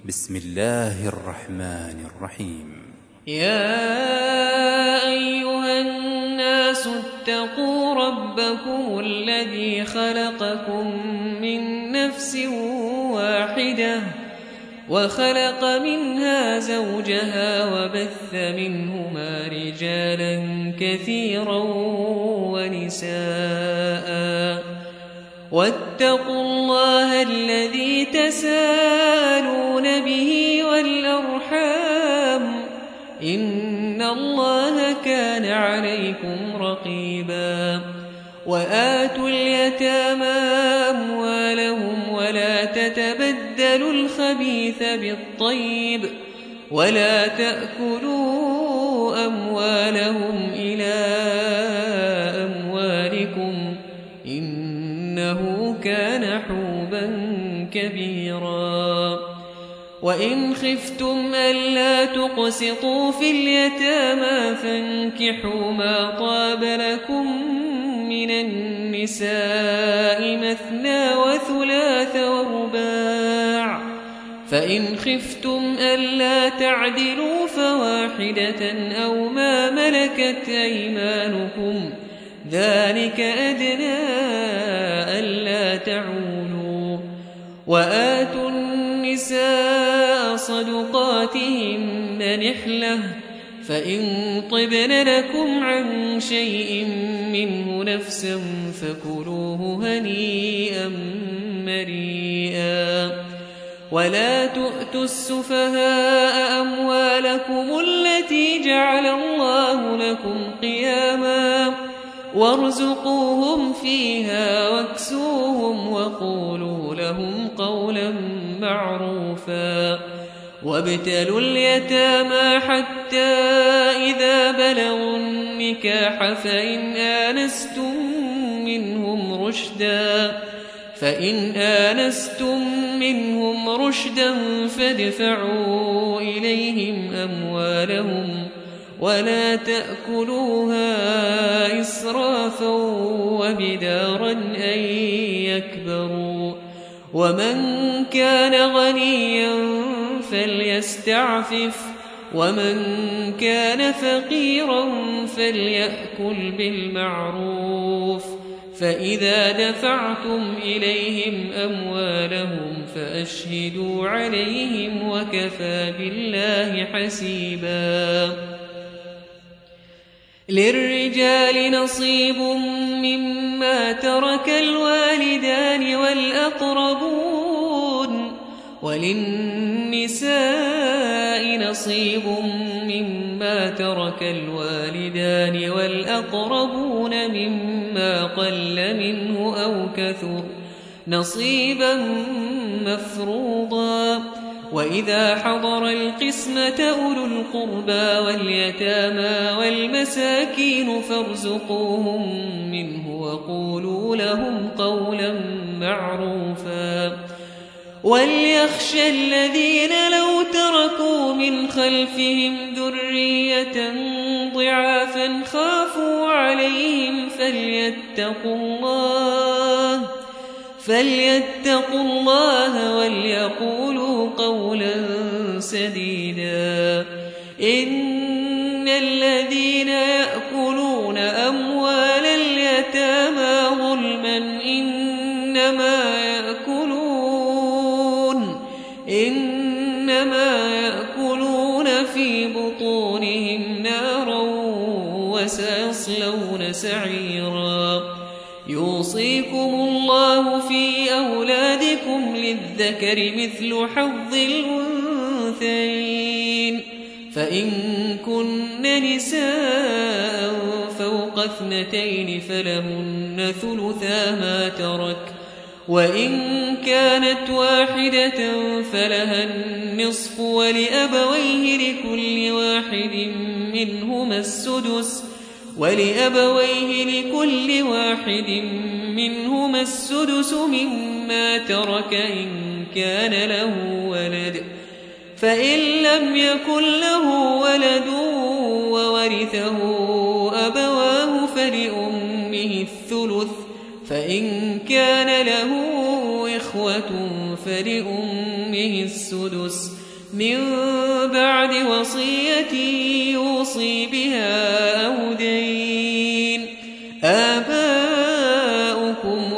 بسم الله الرحمن الرحيم. يا أيها الناس اتقوا ربكم الذي خلقكم من نفس واحدة وخلق منها زوجها وبث منهما رجالا كثيرا ونساء واتقوا الله الذي تساءلون به والأرحام إن الله كان عليكم رقيبا وآتوا اليتامى أموالهم ولا تتبدلوا الخبيث بالطيب ولا تأكلوا أموالهم إلى أموالكم إنه كان حوبا كبيرا وإن خفتم ألا تقسطوا في اليتامى فانكحوا ما طاب لكم من النساء مثنى وثلاث ورباع فإن خفتم ألا تعدلوا فواحدة أو ما ملكت أيمانكم ذلك أدنى ألا تعولوا وآتوا النساء صدقاتهن نحلة فإن طبن لكم عن شيء منه نفسا فكلوه هنيئا مريئا ولا تؤتوا السفهاء أموالكم التي جعل الله لكم قياما وارزقوهم فيها واكسوهم وقولوا لهم قولا معروفا وابتلوا اليتامى حتى إذا بلغوا النكاح فإن آنستم منهم رشدا فادفعوا إليهم أموالهم ولا تأكلوها إسرافا وبدارا أن يكبروا ومن كان غنيا فليستعفف ومن كان فقيرا فليأكل بالمعروف فإذا دفعتم إليهم أموالهم فأشهدوا عليهم وكفى بالله حسيبا للرجال نصيب مما ترك الوالدان والأقربون وللنساء نصيب مما ترك الوالدان والأقربون مما قل منه أو كثر نصيبا مفروضا وإذا حضر القسمة أولو القربى واليتامى والمساكين فارزقوهم منه وقولوا لهم قولا معروفا وليخشى الذين لو تركوا من خلفهم ذرية ضعافا خافوا عليهم فليتقوا الله وليقولوا قولا سديدا إن الذين يأكلون أموال اليتامى ظلما إنما يأكلون في بطونهم نارا وسيصلون سعيرا يوصيكم الله في أولادكم للذكر مثل حظ الأنثيين فإن كن نساء فوق 2 فلهن ثلثا ما ترك وإن كانت واحدة فلها النصف ولأبويه لكل واحد منهما السدس مما ترك إن كان له ولد فإن لم يكن له ولد وورثه أبواه فلأمه الثلث فإن كان له إخوة فلأمه لأمه السدس من بعد وصية يوصي بها أو دين. آباؤكم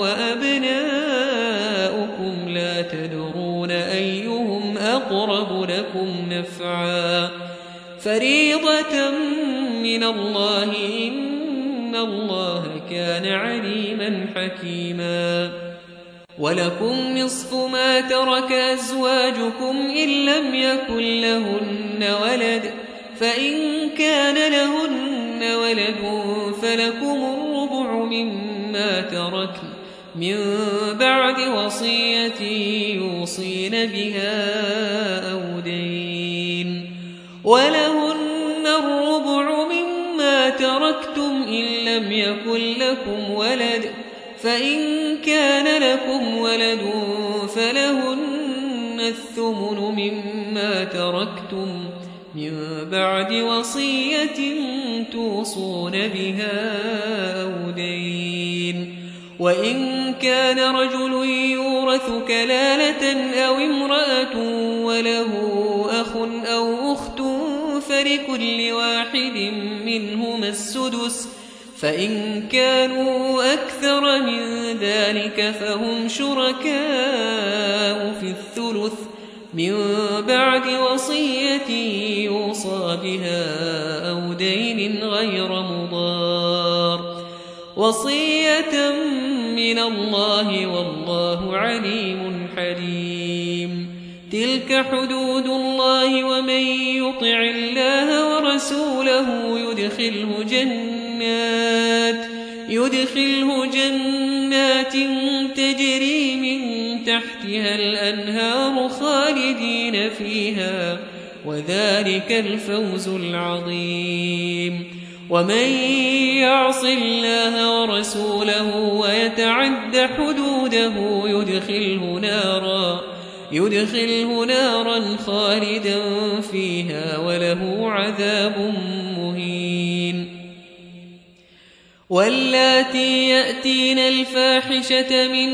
وأبناؤكم لا تدرون أيهم أقرب لكم نفعا فريضة من الله إن الله كان عليما حكيما. ولكم نصف ما ترك أزواجكم إن لم يكن لهن ولد فإن كان لهن ولد فلكم الربع مما تركن من بعد وصية يوصين بها أو دين. ولهن الربع مما تركتم إن لم يكن لكم ولد فإن كان لكم ولد فلهن الثمن مما تركتم من بعد وصية توصون بها أو دين. وإن كان رجل يورث كلالة أو امرأة وله أخ أو أخت فلكل واحد منهما السدس فإن كانوا أكثر من ذلك فهم شركاء في الثلث من بعد وصية يوصى بها أو دين غير مضار وصية من الله والله عليم حليم. تلك حدود الله ومن يطع الله ورسوله يدخله جنات تجري من تحتها الأنهار خالدين فيها وذلك الفوز العظيم. ومن يعص الله ورسوله ويتعد حدوده يدخله نارا خالدا فيها وله عذاب مهين. واللاتي يأتين الفاحشة من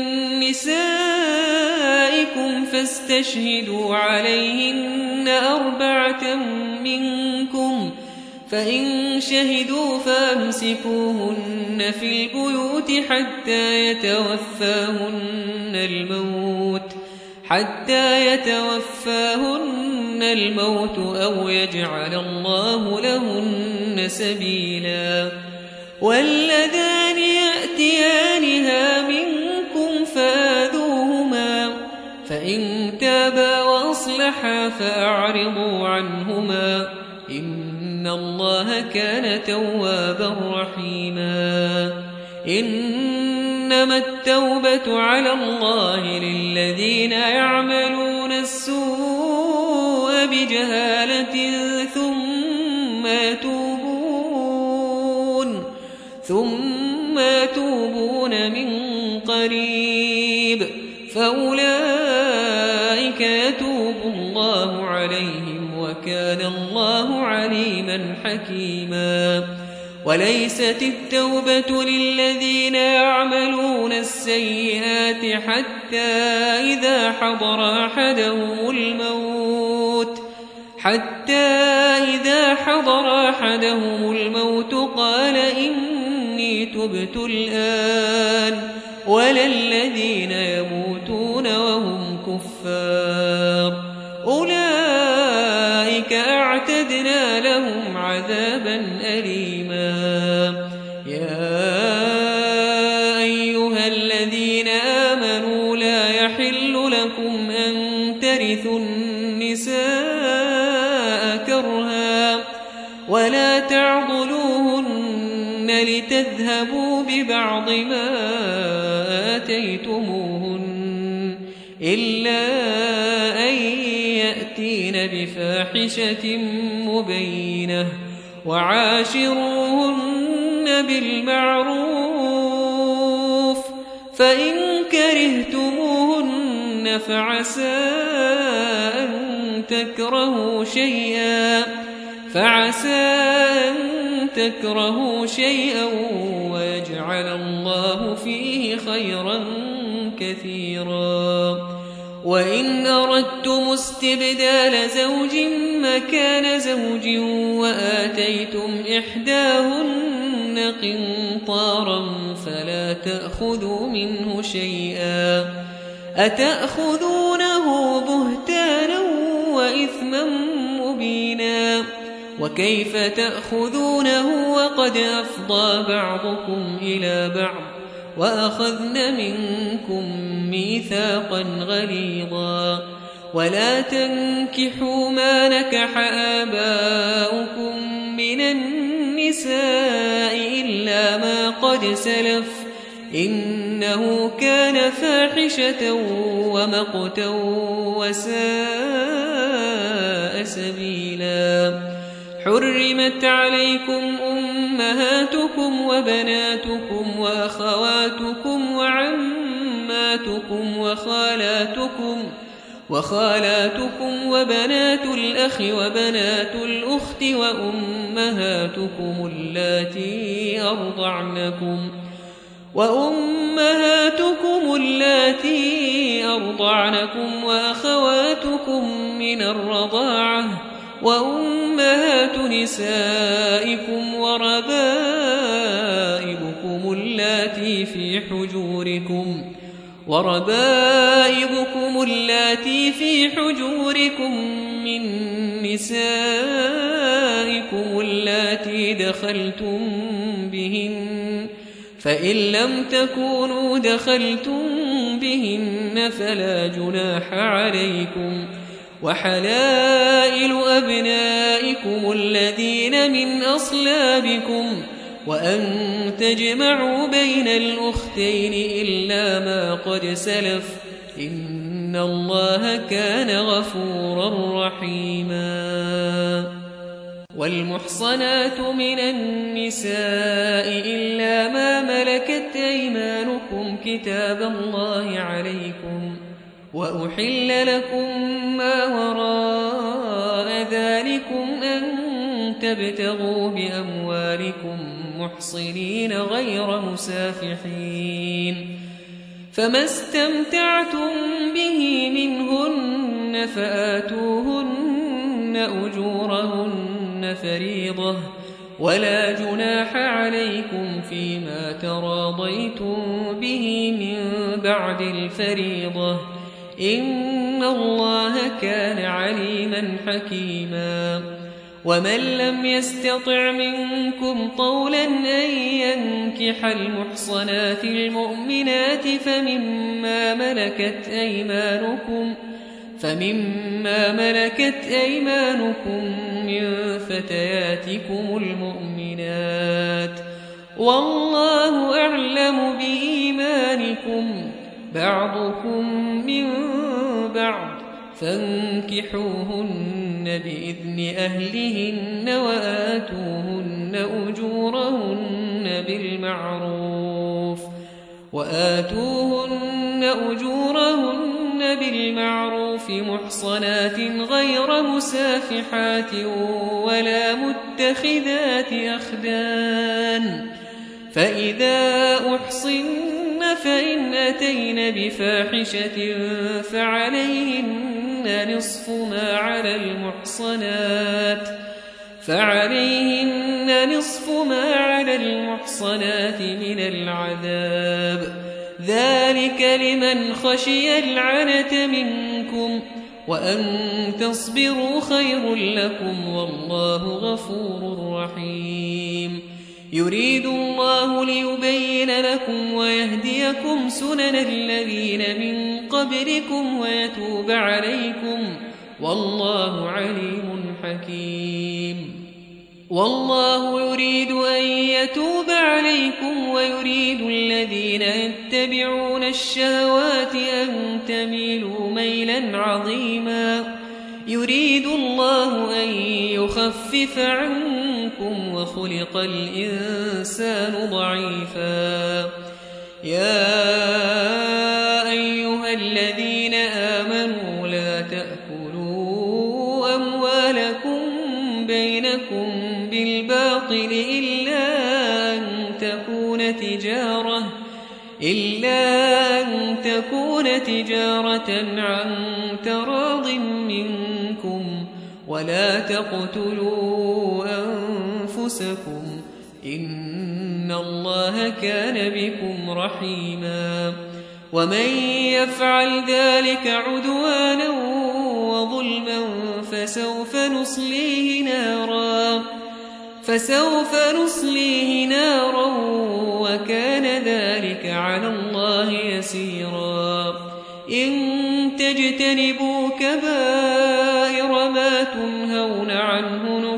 نسائكم فاستشهدوا عليهن 4 منكم فإن شهدوا فأمسكوهن في البيوت حتى يتوفاهن الموت أو يجعل الله لهن سبيلا. واللذان يأتيانها منكم فآذوهما فإن تابا وأصلحا فأعرضوا عنهما إن الله كان توابا رحيما. إنما التوبة على الله للذين يعملون السوء بجهالة ثم يتوبون من قريب فأولئك يتوب الله عليهم وكان الله عليما حكيما. وليست التوبة للذين يعملون السيئات حتى إذا حضر أحدهم الموت قال إني تبت الآن ولا الذين يموتون وهم كفار أولئك أعتدنا لهم عذابا أليما. يا أيها الذين آمنوا لا يحل لكم أن ترثوا النساء كرها ولا تعضلوهن لتذهبوا ببعض ما آتيتموهن إلا أن يأتين بفاحشة مبينة وعاشروهن بالمعروف فإن كرهتموهن فعسى أن تكرهوا شيئا ويجعل الله فيه خيرا كثيرا. وإن أردتم استبدال زوج مكان زوج وآتيتم إحداهن قنطارا فلا تأخذوا منه شيئا أتأخذونه بهتانا وإثما مبينا وكيف تأخذونه وقد أفضى بعضكم إلى بعض وأخذن منكم ميثاقا غليظا ولا تنكحوا ما نكح آباؤكم من النساء إلا ما قد سلف إنه كان فاحشة ومقتا وساء سبيلا حرمت عليكم أمهاتكم وبناتكم وأخواتكم وعماتكم وخالاتكم وبنات الأخ وبنات الأخت وأمهاتكم اللاتي أرضعنكم وأخواتكم من الرضاعة وأمهات نسائكم وربائبكم اللاتي في حجوركم من نسائكم اللاتي دخلتم بهن فإن لم تكونوا دخلتم بهن فلا جناح عليكم وحلائل أبنائكم الذين من أصلابكم وأن تجمعوا بين الأختين إلا ما قد سلف إن الله كان غفورا رحيما والمحصنات من النساء إلا ما ملكت أيمانكم كتاب الله عليكم وأحل لكم ما وراء ذلكم أن تبتغوا بأموالكم محصنين غير مسافحين فما استمتعتم به منهن فآتوهن أجورهن فريضة ولا جناح عليكم فيما تراضيتم به من بعد الفريضة إن الله كان عليما حكيما ومن لم يستطع منكم طولا أن ينكح المحصنات المؤمنات فمما ملكت أيمانكم من فتياتكم المؤمنات والله أعلم بإيمانكم بعضكم من بعض فانكحوهن بإذن أهلهن وآتوهن أجورهن بالمعروف محصنات غير مسافحات ولا متخذات أخدان فإذا أحصن فإن أتين بفاحشة فعليهن نصف ما على المحصنات من العذاب ذلك لمن خشي العنة منكم وأن تصبروا خير لكم والله غفور رحيم يريد الله ليبين لكم ويهديكم سنن الذين من قبلكم ويتوب عليكم والله عليم حكيم والله يريد أن يتوب عليكم ويريد الذين يتبعون الشهوات أن تميلوا ميلا عظيما يريد الله أن يخفف عنكم وخلق الإنسان ضعيفا يا أيها الذين آمنوا لا تأكلوا أموالكم بينكم بالباطل إلا أن تكون تجارة عن تراض منكم ولا تقتلوا أنفسكم إن الله كان بكم رحيما ومن يفعل ذلك عدوانا وظلما فسوف نصليه نارا وكان ذلك على الله يسيرا إن تجتنبوا كبائر ما تنهون عنه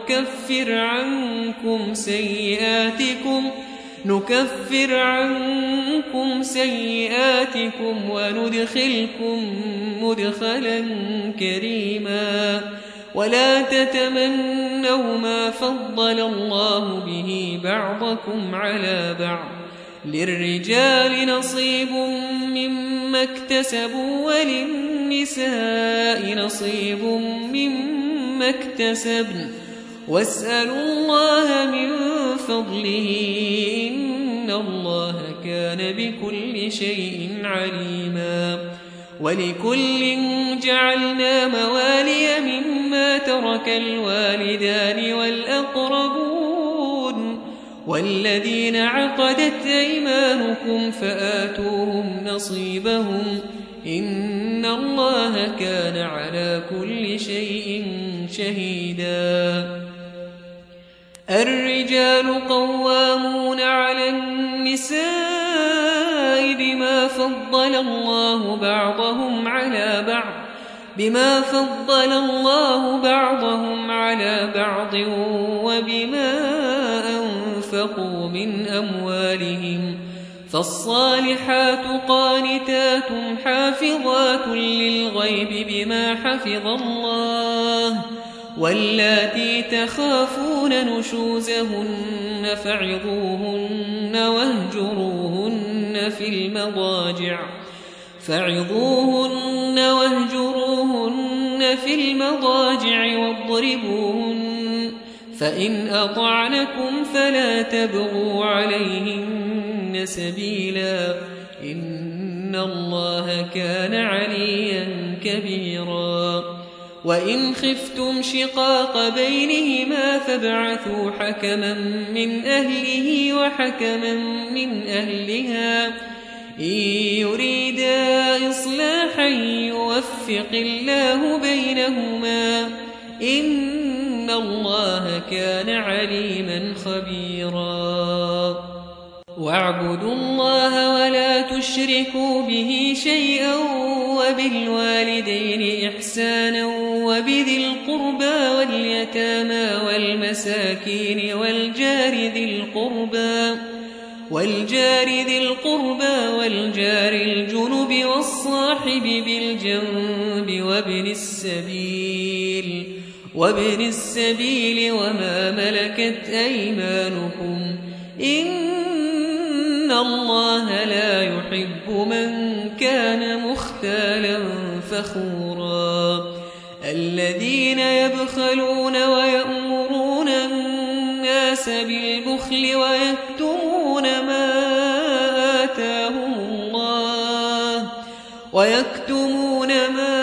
نكفر عنكم سيئاتكم وندخلكم مدخلا كريما ولا تتمنوا ما فضل الله به بعضكم على بعض للرجال نصيب مما اكتسبوا وللنساء نصيب مما اكتسبن واسألوا الله من فضله إن الله كان بكل شيء عليما ولكل جعلنا موالي مما ترك الوالدان والأقربون والذين عقدت أيمانكم فآتوهم نصيبهم إن الله كان على كل شيء شهيدا الرجال قوامون على النساء بما فضل الله بعضهم على بعض وبما أنفقوا من أموالهم فالصالحات قانتات حافظات للغيب بما حفظ الله واللاتي تخافون نشوزهن فعظوهن واهجروهن في المضاجع واضربوهن فإن أطعنكم فلا تبغوا عليهن سبيلا إن الله كان عليا كبيرا وإن خفتم شقاق بينهما فابعثوا حكما من أهله وحكما من أهلها إن يريدا إصلاحا يوفق الله بينهما إن الله كان عليما خبيرا واعبدوا الله ولا تشركوا به شيئا وبالوالدين إحسانا وبذي القربى واليتامى والمساكين والجار ذي القربى والجار الجنب والصاحب بالجنب وابن السبيل وما ملكت أيمانكم إن الله لا يحب من كان مختالا فخورا الذين يبخلون ويأمرون الناس بالبخل ويكتمون ما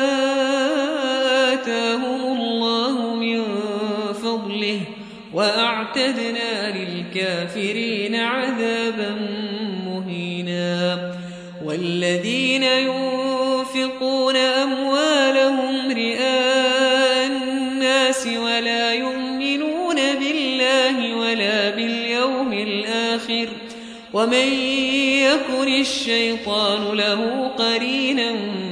آتاهم الله من فضله وأعتدنا للكافرين عذابا مهينا والذين ينفقون أموالهم رئاء الناس ولا يؤمنون بالله ولا باليوم الآخر ومن يكن الشيطان له قرينا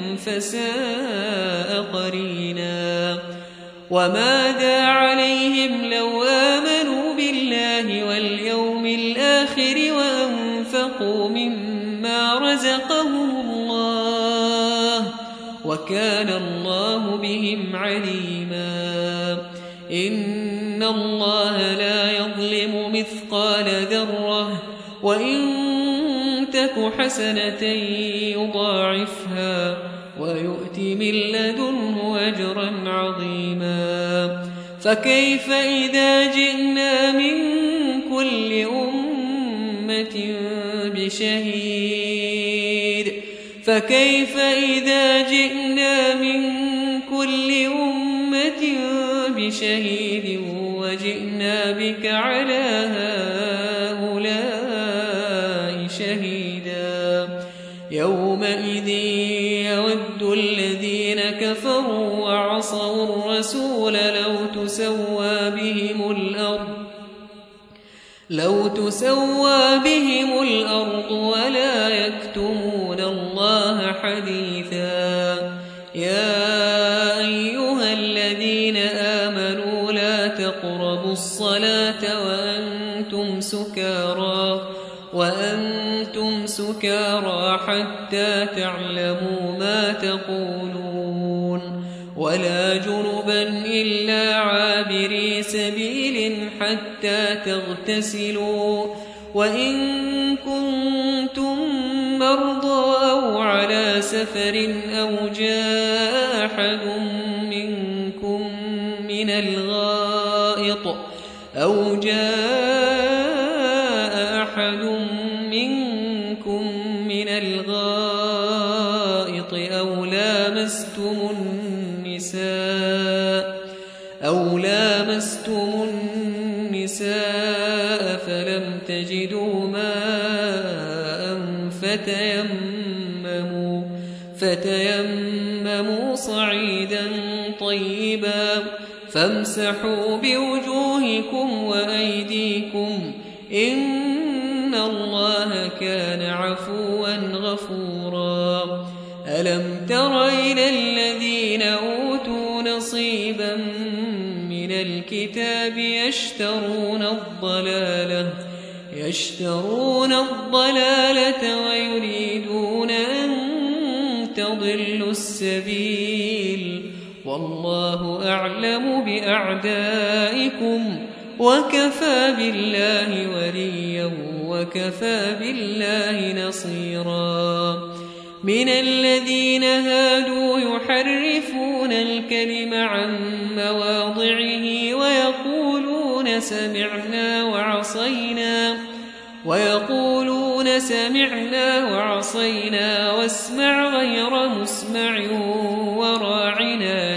فساء قرينا وماذا عليهم لو آمنوا بالله واليوم الآخر وأنفقوا مما رزقهم الله وكان الله بهم عليما إن الله لا يظلم مثقال ذرة وإن تك حسنة يضاعفها ويؤت من لدنه أجرا عظيما فكيف إذا جئنا من كل أمة بشهيد فكيف إذا جئنا من كل أمة بشهيد وجئنا بك على هؤلاء شهيدا يومئذ يود الذين كفروا وعصوا الرسول لو تسوى بهم الأرض ولا يكتمون الله حديثا يا أيها الذين آمنوا لا تقربوا الصلاة وأنتم سكارى حتى تعلموا ما تقولون ولا جنبا إلا عابري سبيل حتى تغتسلوا وإن كنتم مرضى أو على سفر أو جاء أحد منكم من الغائط أو لامستم النساء فلم تجدوا ماء فتيمموا صعيدا طيبا فامسحوا بوجوهكم وأيديكم إن الله كان عفوا غفورا ألم تر إلى الذين أوتوا نصيبا من الكتاب يشترون الضلالة ويريدون أن تضلوا السبيل والله أعلم بأعدائكم وكفى بالله وليا وكفى بالله نصيرا من الذين هادوا يحرفون الكلم عن مواضعه ويقولون سمعنا وعصينا واسمع غير مسمع وراعنا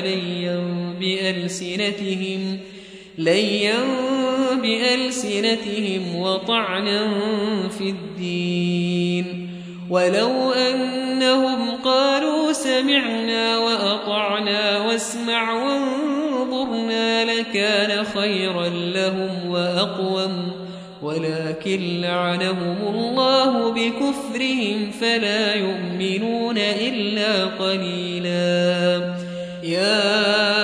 ليا بألسنتهم وطعنا في الدين ولو أنهم قالوا سمعنا وأطعنا واسمع وانظرنا لكان خيرا لهم وأقوم ولكن لعنهم الله بكفرهم فلا يؤمنون إلا قليلا يا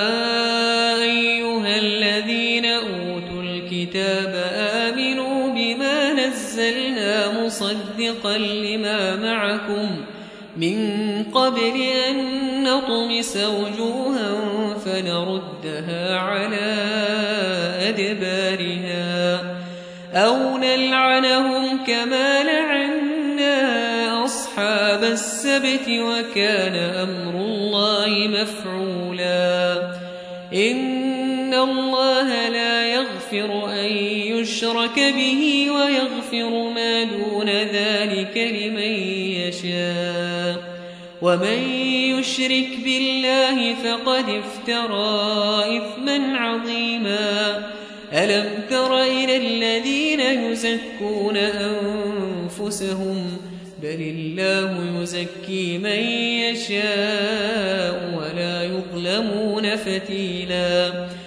أيها الذين أوتوا الكتاب آمنوا بما نزلنا مصدقا لما معكم من قبل أن نطمس وجوها فنردها على أدبارها أو نلعنهم كما لعنا أصحاب السبت وكان أمر الله مفعولا إن الله لا يغفر أن يشرك به ويغفر ما دون ذلك لمن يشاء ومن يشرك بالله فقد افترى إثما عظيما ألم تر إلى الذين يزكون أنفسهم بل الله يزكي من يشاء ولا يظلمون فتيلا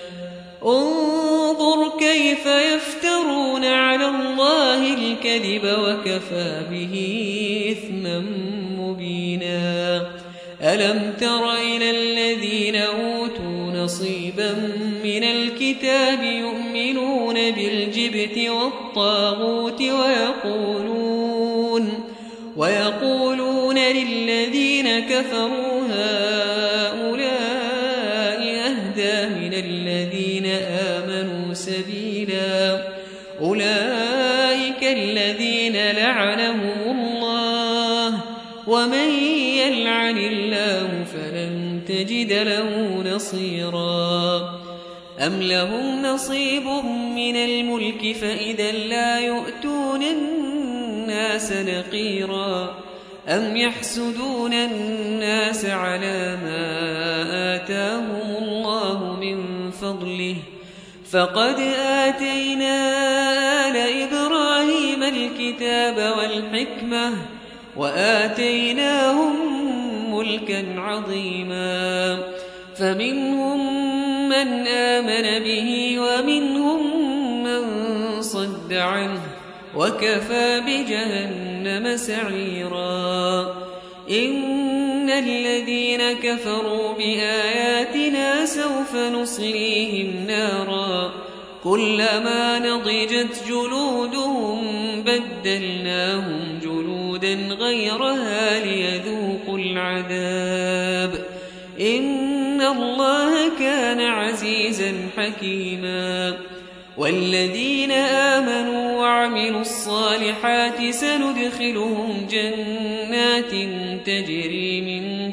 انظر كيف يفترون على الله الكذب وكفى به إثما مبينا ألم تر إلى الذين أوتوا نصيبا من الكتاب يؤمنون بالجبت والطاغوت ويقولون للذين كفروا هؤلاء أهدى من الذين آمنوا سبيلا أولئك الذين لعنهم الله ومن يلعن الله فلن تجد له نصيرا أم لهم نصيب من الملك فإذا لا يؤتون الناس نقيرا أم يحسدون الناس على ما آتاهم الله من فضله فقد آتينا آل إبراهيم الكتاب والحكمة وآتيناهم ملكا عظيما فمنهم من آمن به ومنهم من صد عنه وكفى بجهنم سعيرا إن الذين كفروا بآياتنا سوف نصليهم نارا كلما نضجت جلودهم بدلناهم جلودا غيرها ليذوقوا العذاب إن الله كان عزيزا حكيما والذين آمنوا وعملوا الصالحات سندخلهم جنات تجري من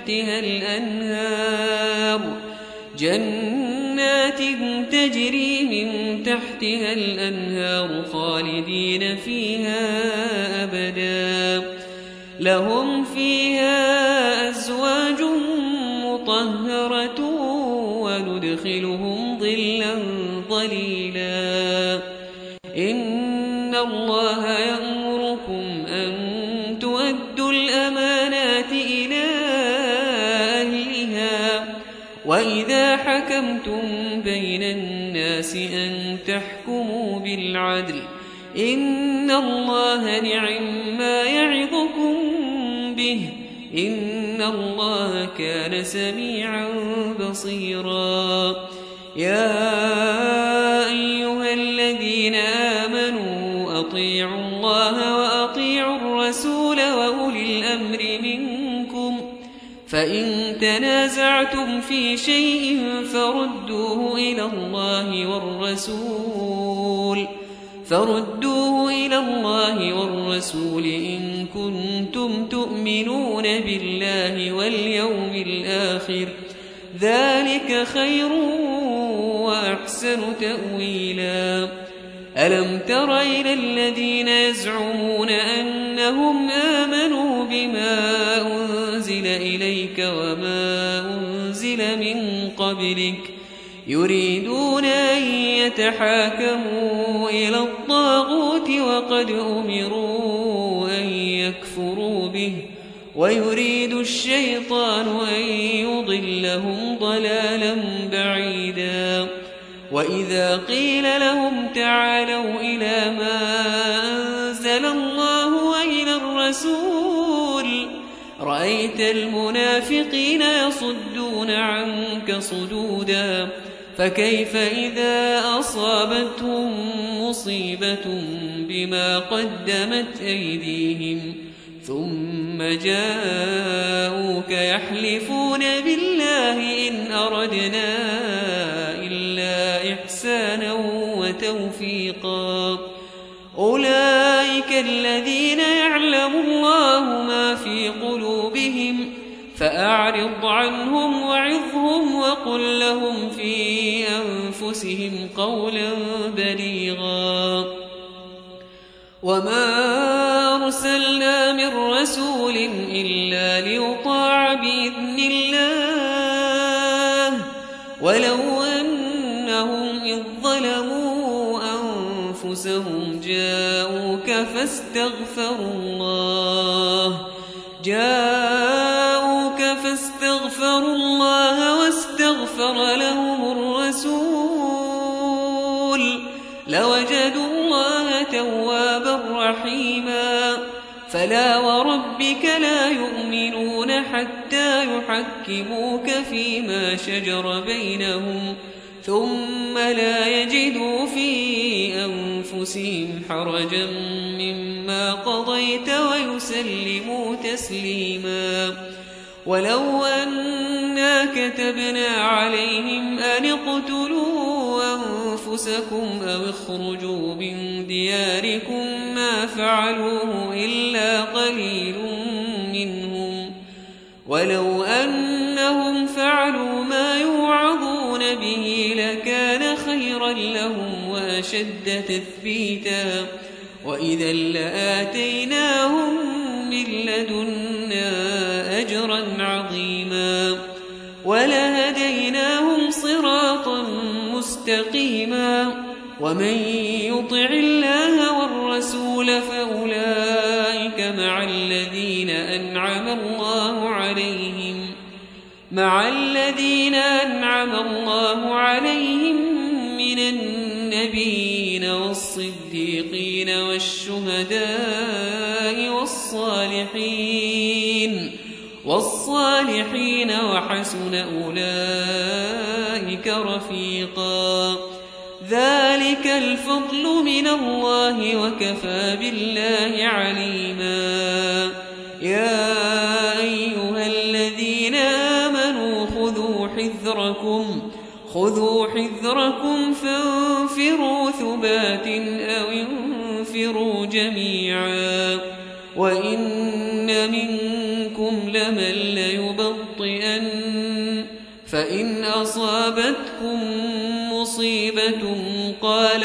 تحتها الأنهار خالدين فيها أبدا لهم فيها أزواج مطهرة وندخلهم ظلا ظليلا إن الله يأمركم أن تؤدوا الأمانات إلى أهلها وإذا حكمتم بين الناس أن تحكموا بالعدل إن الله نعما يعظكم به إن الله كان سميعا بصيرا يا أيها الذين آمنوا أطيعوا الله وأطيعوا الرسول وأولي الأمر منكم فإن تنازعتم في شيء فردوه إلى الله والرسول إن كنتم تؤمنون بالله واليوم الآخر ذلك خير وأحسن تأويلا ألم تر إلى الذين يزعمون أنهم آمنوا بما أنزل إليك وما أنزل من قبلك يريدون أن يتحاكموا إلى الطاغوت وقد أمروا أن يكفروا به ويريد الشيطان أن يضلهم ضلالا بعيدا وإذا قيل لهم تعالوا إلى ما أنزل الله وإلى الرسول رأيت المنافقين يصدون عنك صدودا فكيف إذا أصابتهم مصيبة بما قدمت أيديهم ثم جاءوك يحلفون بالله إن أردنا إلا إحسانا وتوفيقا أولئك الذين يعلم الله ما في قلوبهم فأعرض عنهم وعظهم وقل لهم في أنفسهم قولا بليغا وما أرسلنا من رسول إلا ليطاع بإذن الله ولو أنهم إذ ظلموا أنفسهم جاءوك فاستغفروا الله واستغفر لهم الرسول لوجدوا الله توابا رحيما فلا وربك لا يؤمنون حتى يحكموك فيما شجر بينهم ثم لا يجدوا في أنفسهم حرجا مما قضيت ويسلموا تسليما ولو أنا كتبنا عليهم أن اقتلوا أنفسكم أو اخرجوا من دياركم ما فعلوه إلا قليل منهم ولو أنهم فعلوا ما يوعظون به لكان خيرا لهم وأشد تثبيتا وإذا لآتيناهم من لدنا أجرا عظيما ولهديناهم صراطا مستقيما ومن يطع الله والرسول فأولئك مع الذين أنعم الله عليهم من النبيين والصديقين والشهداء والصالحين وحسن أولئك رفيقا ذلك الفضل من الله وكفى بالله عليما يا أيها الذين آمنوا خذوا حذركم فانفروا ثبات أو انفروا جميعا وإن منكم لمن ليبطئن فإن أصابتكم مصيبة قال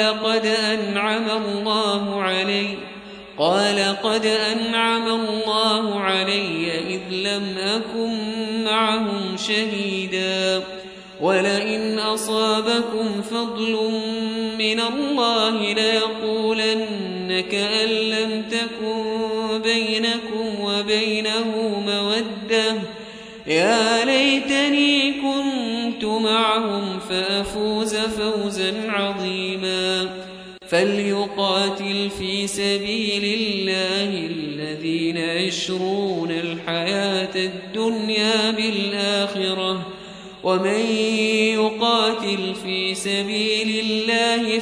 قد أنعم الله علي إذ لم أكن معهم شهيدا ولئن أصابكم فضل من الله ليقولن كأن لم تكن بينكم وبينه مودة يا ليتني كنت معهم فأفوز فوزا عظيما فليقاتل في سبيل الله الذين يشرون الحياة الدنيا بالآخرة ومن يقاتل في سبيل الله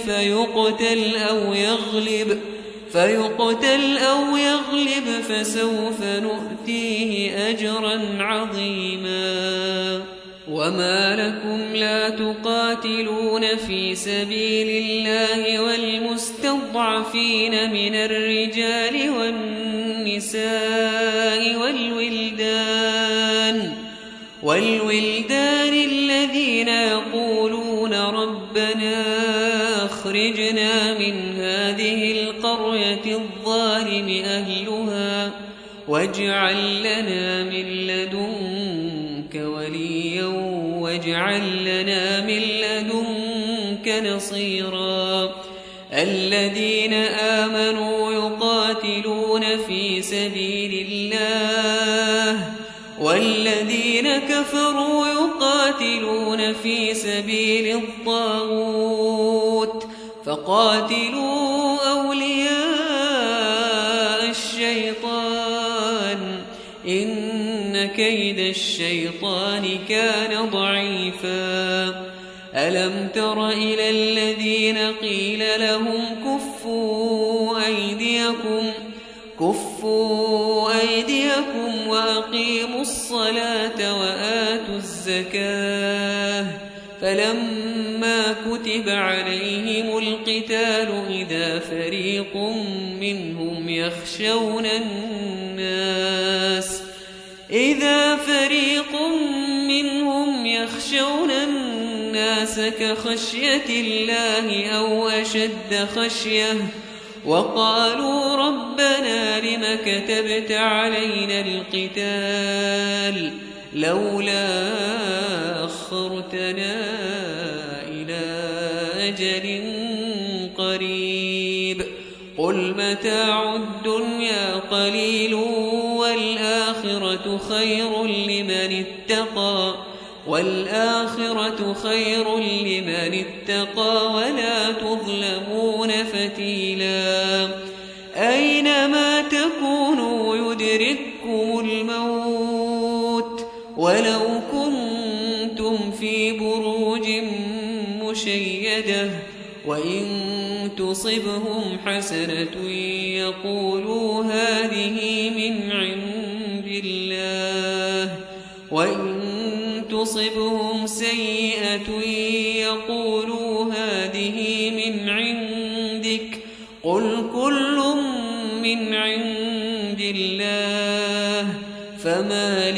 فيقتل أو يغلب فسوف نؤتيه أجرا عظيما وما لكم لا تقاتلون في سبيل الله والمستضعفين من الرجال والنساء والولدان الذين يقولون ربنا أخرجنا من هذه القرية الظالم أهلها واجعل لنا من لدنك وليا واجعل لنا من لدنك نصيرا الذين آمنوا يقاتلون في سبيل الله والذين كفروا يقاتلون في سبيل الطاغوت فقاتلوا أولياء الشيطان إن كيد الشيطان كان ضعيفا ألم تر إلى الذين قيل لهم كفوا أيديكم وأقيموا الصلاة وآتوا الزكاة فلما كتب عليهم القتال إذا فريق منهم يخشون الناس كخشية الله أو أشد خشية وقالوا ربنا لم كتبت علينا القتال لولا أخرتنا إلى أجل قريب قل متاع الدنيا قليل والآخرة خير لمن اتقى ولا تظلمون فتيلا أينما تكونوا يدرككم الموت ولو كنتم في بروج مشيدة وإن تصبهم حسنة يقولوا هذه من عند الله وإن تصبهم سيئة يقولوا هذه من عندك قل كل من عند الله فما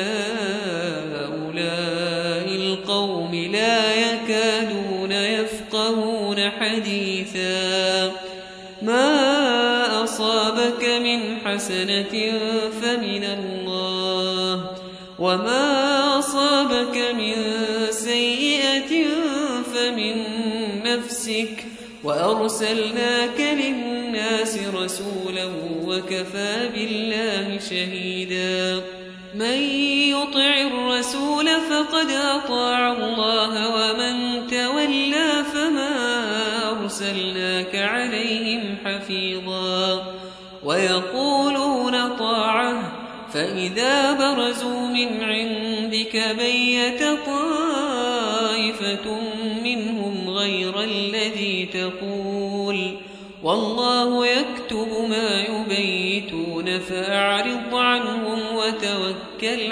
لهؤلاء القوم لا يكادون يفقهون حديثا ما أصابك من حسنة فمن الله، وما أصابك من سيئة فمن نفسك، وأرسلناك للناس رسولا وكفى بالله شهيدا. من يطع الرسول فقد أطاع الله، ومن تولى فما أرسلناك عليهم حفيظا. ويقولون طاعة فإذا برزوا من عندك بيت طائفة منهم غير الذي تقول، والله يكتب ما يبيتون، فأعرض عنهم وتوكل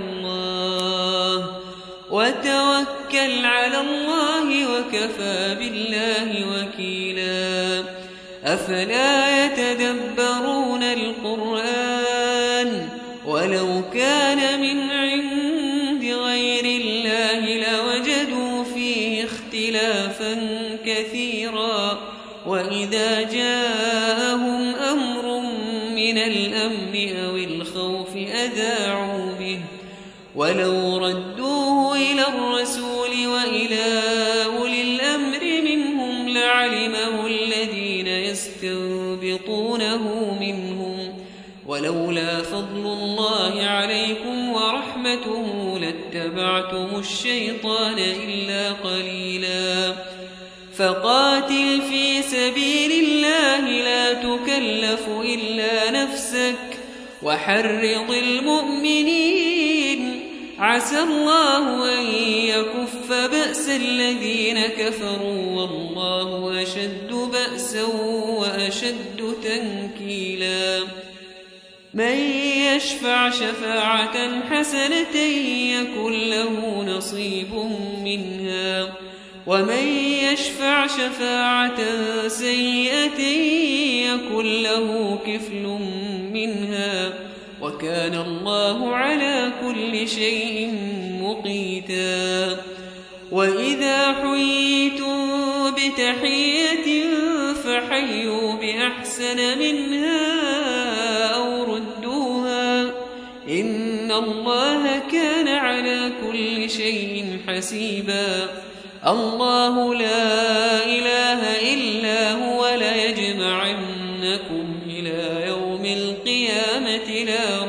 على الله وكفى بالله وكيلا. أفلا يتدبرون القرآن؟ ولو كان من عند غير الله لوجدوا فيه اختلافا كثيرا. وإذا جاءهم أمر من الأمن أو الخوف أذاعوا به، ولو ردوه إلى الرسول وإلى أولي الأمر منهم لعلمه الذين يستنبطونه منهم، ولولا فضل الله عليكم ورحمته لاتبعتم الشيطان إلا قليلا. فقاتل في سبيل الله لا تكلف إلا نفسك، وحرض المؤمنين، عسى الله أن يكف بأس الذين كفروا، والله أشد بأسا وأشد تنكيلا. من يشفع شفاعة حسنة يكن له نصيب منها، ومن يشفع شفاعة سيئة يكن له كفل منها، وكان الله على كل شيء مقيتا. وإذا حييتم بتحية فحيوا بأحسن منها أو ردوها، إن الله كان على كل شيء حسيبا. الله لا إله إلا هو ليجمعنكم إلى يوم القيامة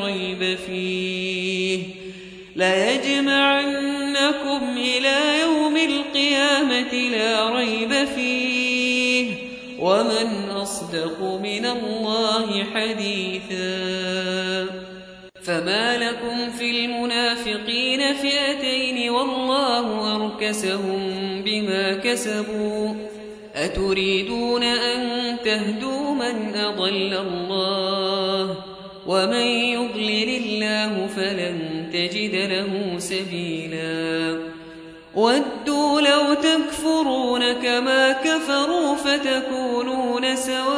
لا ريب فيه، ومن أصدق من الله حديثا. فما لكم في المنافقين فئتين والله أركسهم بما كسبوا، أتريدون أن تهدوا من أضل الله، ومن يضلل الله فلن تجد له سبيلا. ودوا لو تكفرون كما كفروا فتكونون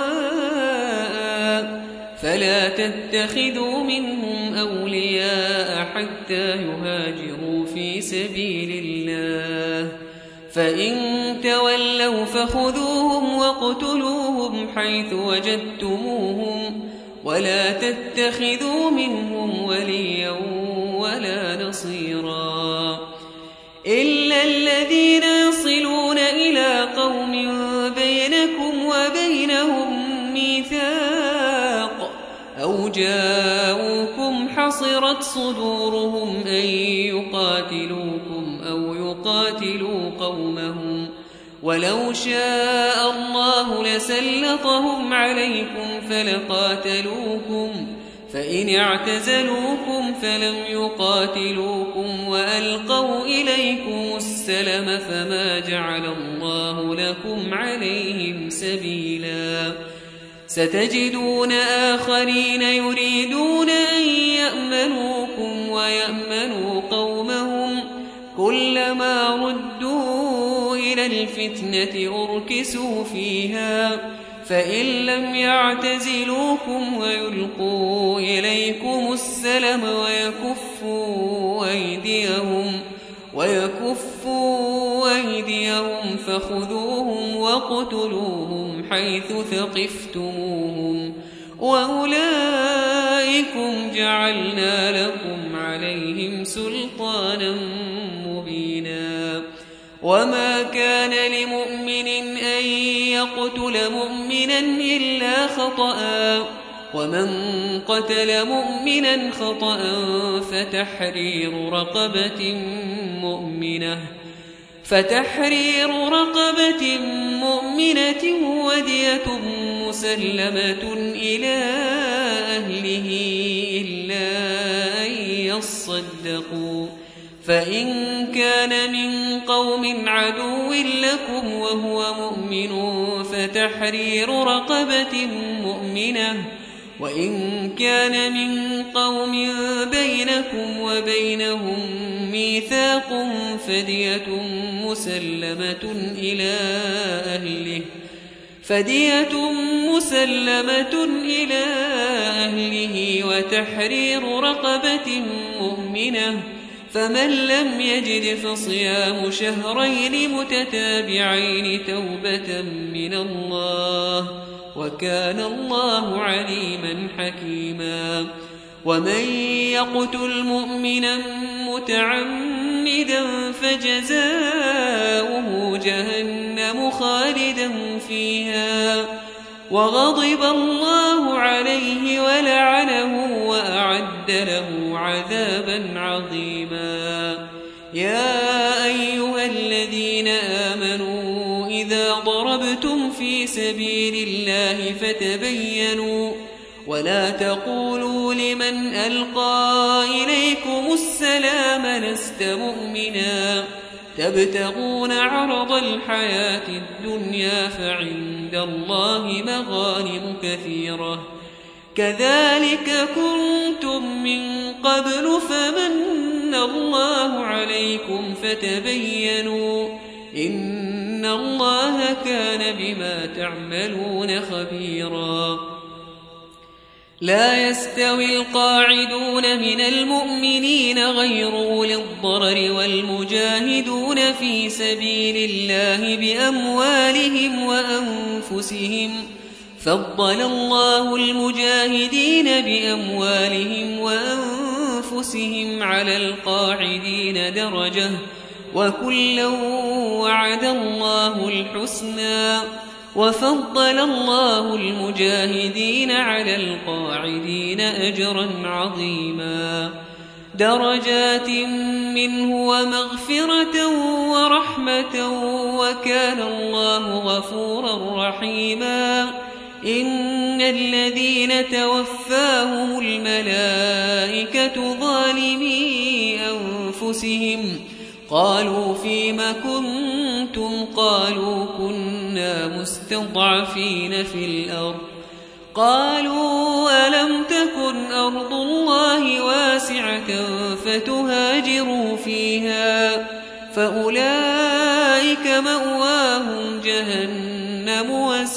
سواء، فلا تتخذوا منهم أولياء حتى يهاجروا في سبيل الله، فإن تولوا فخذوهم واقتلوهم حيث وجدتموهم، ولا تتخذوا منهم وليا ولا نصيرا، إلا الذين يصلون إلى قوم بينكم وبينهم ميثاق أو جاءوكم حصرت صدورهم أن يقاتلوكم أو يقاتلوا قومهم، ولو شاء الله لسلطهم عليكم فلقاتلوكم، فإن اعتزلوكم فلم يقاتلوكم وألقوا إليكم السلم فما جعل الله لكم عليهم سبيلا. ستجدون آخرين يريدون أن يأمنوكم ويأمنوا قومهم، كلما ردوا إلى الفتنة أركسوا فيها، فإن لم يعتزلوكم ويلقوا إليكم السلم ويكفوا أيديهم فخذوهم واقتلوهم حيث ثقفتموهم، وأولئكم جعلنا لكم عليهم سلطانا مبينا وما كان لمؤمن أن يقتل مؤمنا إلا خطأ ومن قتل مؤمنا خطأ فتحرير رقبة مؤمنة ودية مسلمة إلى أهله إلا أن يصدقوا فإن كان من قوم عدو لكم وهو مؤمن فتحرير رقبة مؤمنة وإن كان من قوم بينكم وبينهم ميثاق فدية مسلمة إلى أهله وتحرير رقبة مؤمنة فمن لم يجد فصيام شهرين متتابعين توبة من الله وكان الله عليما حكيما ومن يقتل مؤمنا متعمدا فجزاؤه جهنم خالدا فيها وغضب الله عليه ولعنه وأعد له عذابا عظيما يا أيها الذين آمنوا إذا ضربتم في سبيل الله فتبينوا ولا تقولوا لمن ألقى إليكم السلام لست مؤمنا تبتغون عرض الحياة الدنيا فعند الله مغانم كثيرة كذلك كنتم من قبل فمن الله عليكم فتبينوا إن الله كان بما تعملون خبيرا لا يستوي القاعدون من المؤمنين غير أولي الضرر والمجاهدون في سبيل الله بأموالهم وأنفسهم فضل الله المجاهدين بأموالهم وأنفسهم على القاعدين درجة وكلا وعد الله الحسنى وفضل الله المجاهدين على القاعدين أجرا عظيما درجات منه ومغفرة ورحمة وكان الله غفورا رحيما إن الذين توفاهم الملائكة ظالمي أنفسهم قالوا فيم كنتم قالوا كنا مستضعفين في الأرض قالوا ألم تكن أرض الله واسعة فتهاجروا فيها فأولئك مأواهم جهنم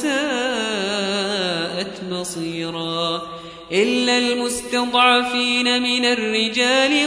وساءت مصيرا إلا المستضعفين من الرجال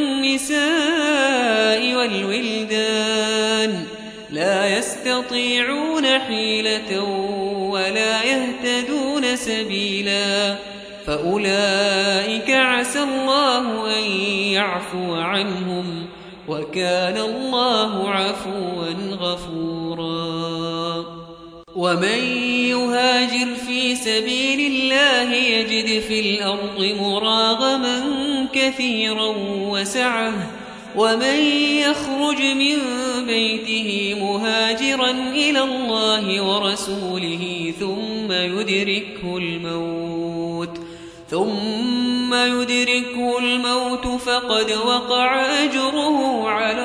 والنساء والولدان لا يستطيعون حيلة ولا يهتدون سبيلا فأولئك عسى الله أن يعفو عنهم وكان الله عفوا غفورا ومن يهاجر في سبيل الله يجد في الأرض مراغما كثيرا وسعة ومن يخرج من بيته مهاجرا إلى الله ورسوله ثم يدركه الموت فقد وقع أجره على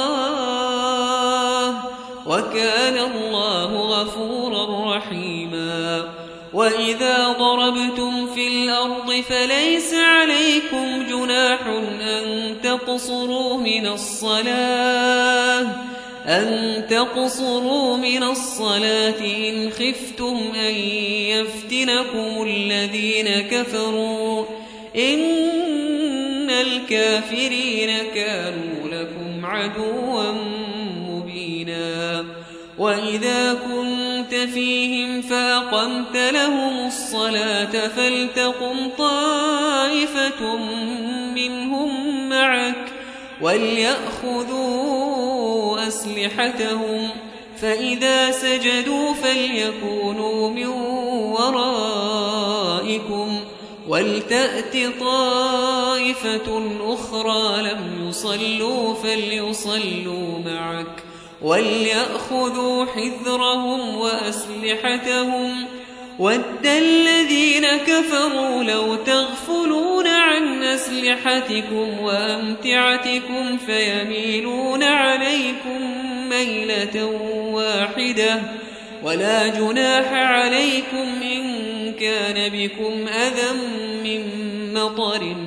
الله وكان الله غفورا رحيما وإذا ضربتم في الأرض فليس عليكم جناح أن تقصروا من الصلاة إن خفتم أن يفتنكم الذين كفروا إن الكافرين كانوا لكم عدوا مبينا وإذا كنت فيهم فأقمت لهم الصلاة فلتقم طائفة منهم معك وليأخذوا أسلحتهم فإذا سجدوا فليكونوا من ورائكم ولتأت طائفة أخرى لم يصلوا فليصلوا معك وليأخذوا حذرهم وأسلحتهم ود الذين كفروا لو تغفلون عن أسلحتكم وأمتعتكم فيميلون عليكم ميلة واحدة ولا جناح عليكم إن كان بكم أذى من مطر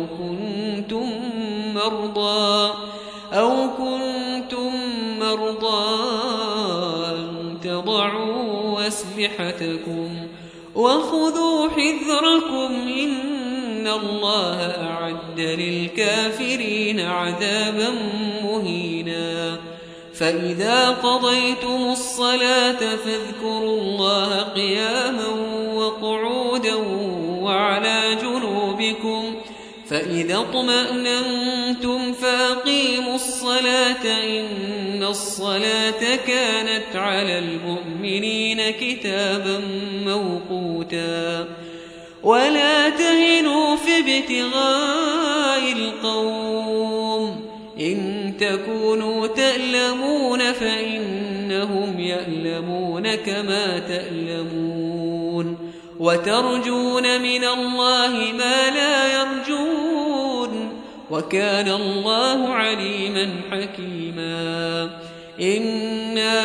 أو كنتم مرضى أن تضعوا أسلحتكم وخذوا حذركم إن الله أعد للكافرين عذابا مهينا فإذا قضيتم الصلاة فاذكروا الله قياما وقعودا وعلى جنوبكم فإذا اطمأننتم فأقيموا الصلاة إن الصلاة كانت على المؤمنين كتابا موقوتا ولا تهنوا في ابتغاء القوم إن تكونوا تألمون فإنهم يألمون كما تألمون وترجون من الله ما لا يرجون وكان الله عليما حكيما إنا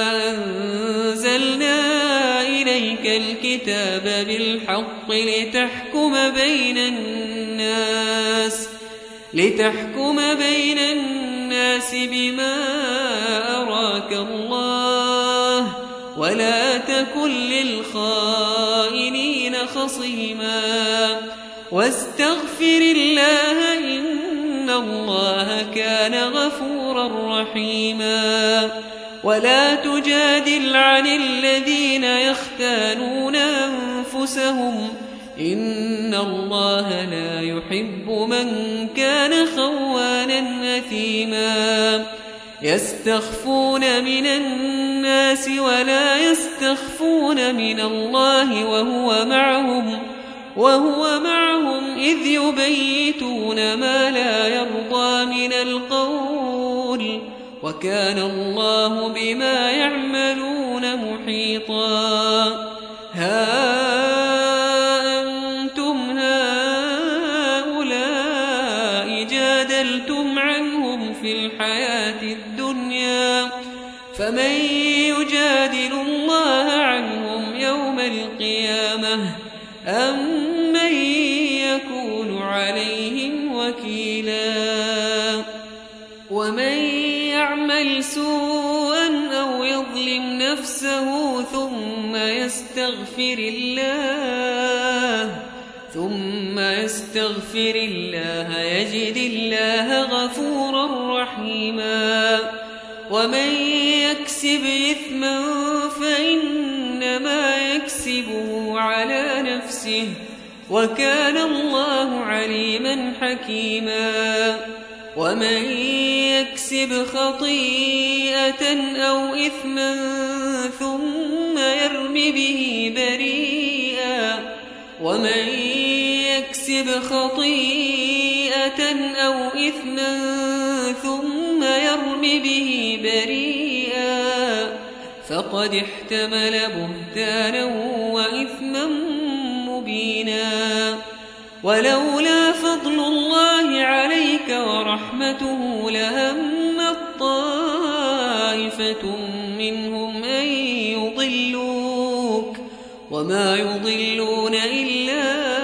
أنزلنا إليك الكتاب بالحق لتحكم بين الناس بما أراك الله ولا تكن للخائنين خصيما واستغفر الله إن الله كان غفورا رحيما ولا تجادل عن الذين يختانون أنفسهم إن الله لا يحب من كان خوانا أثيما يستخفون من الناس ولا يستخفون من الله وهو معهم إذ يبيتون ما لا يرضى من القول وكان الله بما يعملون محيطا ها أنتم هؤلاء جادلتم عنهم في الحياة الدنيا فمن يجادل الله عنهم يوم القيامة أم من يكون عليهم وكيلا ومن يعمل سوءا أو يظلم نفسه ثم يستغفر الله يجد الله غفورا رحيما ومن يكسب إثما فإنما يكسبه على نفسه وكان الله عليما حكيما ومن يكسب خطيئة أو إثما ثم يرم به بريئا فقد احتمل بهتانا وإثما مبينا ولولا فضل الله عليك ورحمته لهمت طائفة منهم أن يضلوك وما يضلون إلا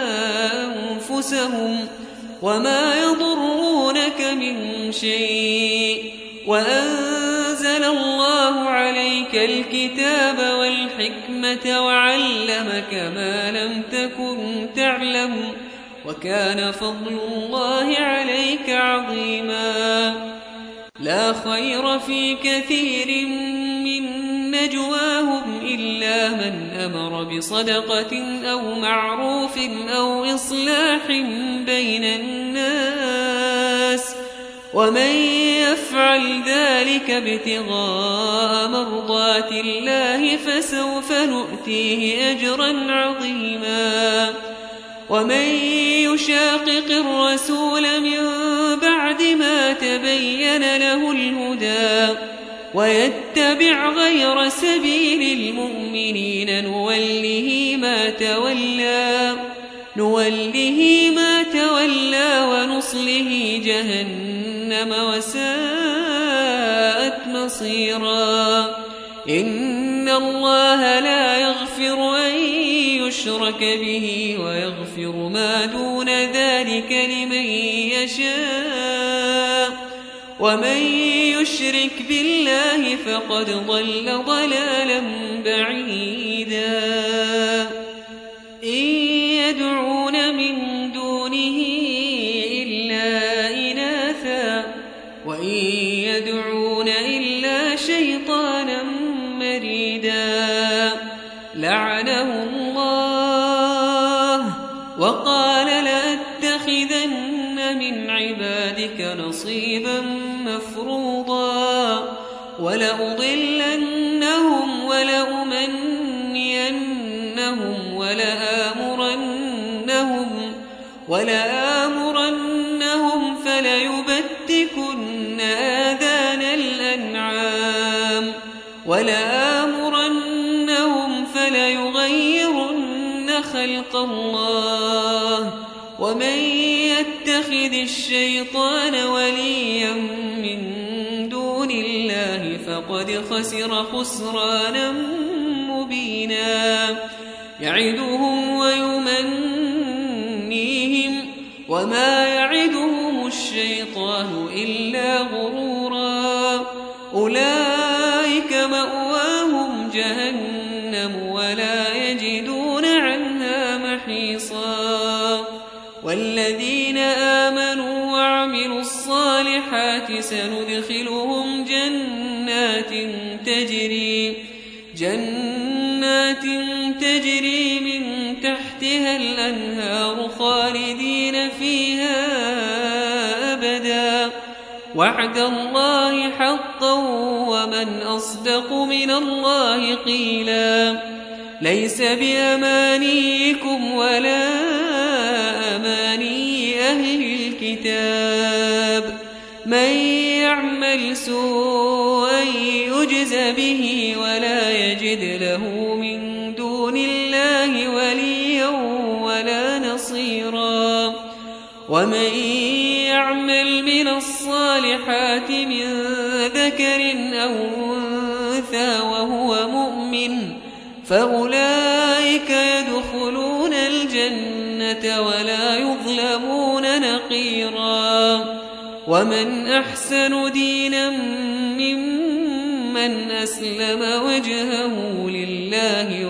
أنفسهم وما يضرونك من شيء وأنزل الله عليك الكتاب والحكمة وعلمك ما لم تكن تعلم وكان فضل الله عليك عظيما لا خير في كثير من نجواهم إلا من أمر بصدقة أو معروف أو إصلاح بين الناس ومن يفعل ذلك ابتغاء مرضات الله فسوف نؤتيه أجرا عظيما ومن يشاقق الرسول من بعد ما تبين له الهدى ويتبع غير سبيل المؤمنين نوله ما تولى ونصله جهنم وساءت مصيرا إن الله لا يغفر أن يشرك به ويغفر ما دون ذلك لمن يشاء ومن يشرك بالله فقد ضل ضلالا بعيدا إن يدعون من دونه إلا إناثا وإن يدعون إلا شيطانا مريدا لعنه الله وقال لأتخذن من عبادك نصيبا مفروضا ولأضلنهم ولأمنينهم ولآمرنهم فليبتكن آذان الأنعام ولآمرنهم فليغيرن خلق الله ومن يتخذ الشيطان وليا من دون الله فقد خسر خسرانا مبينا يعدهم ويمنيهم وما يعدهم الشيطان إلا غرورا أولئك مأواهم جهنم ولا يجدون عنها محيصا والذين آمنوا وعملوا الصالحات سندخلهم جنات تجري من تحتها الأنهار خالدين فيها أبدا وعد الله حقا ومن أصدق من الله قيلا ليس بأمانيكم ولا أماني أهل الكتاب من يعمل سوءا يجز به ولا يجد له من دون الله وليا ولا نصيرا ومن يعمل من الصالحات من ذكر أو أنثى وهو مؤمن فأولئك يدخلون الجنة ولا يظلمون نقيرا ومن أحسن دينا ممن أسلم وجهه لله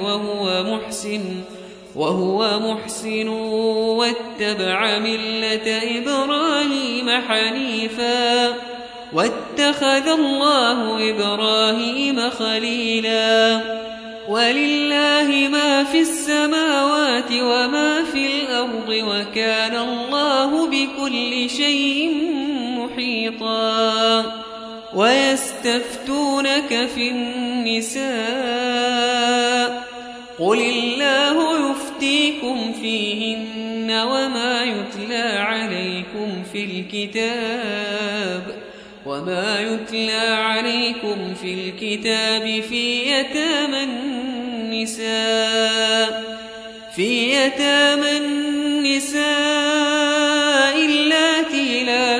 وهو محسن واتبع ملة إبراهيم حنيفا واتخذ الله إبراهيم خليلا ولله ما في السماوات وما في الأرض وكان الله بكل شيء محيطا ويستفتونك في النساء قل الله يفتيكم فيهن وما يتلى عليكم في الكتاب في يتامى النساء اللاتي لا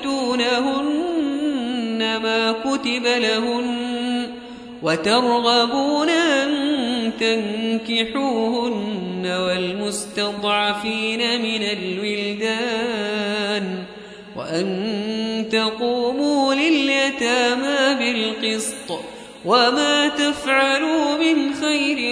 تؤتونهن ما كتب لهن وترغبون أن تنكحوهن والمستضعفين من الولدان وأن تقوموا لليتامى بالقسط وما تفعلوا من خير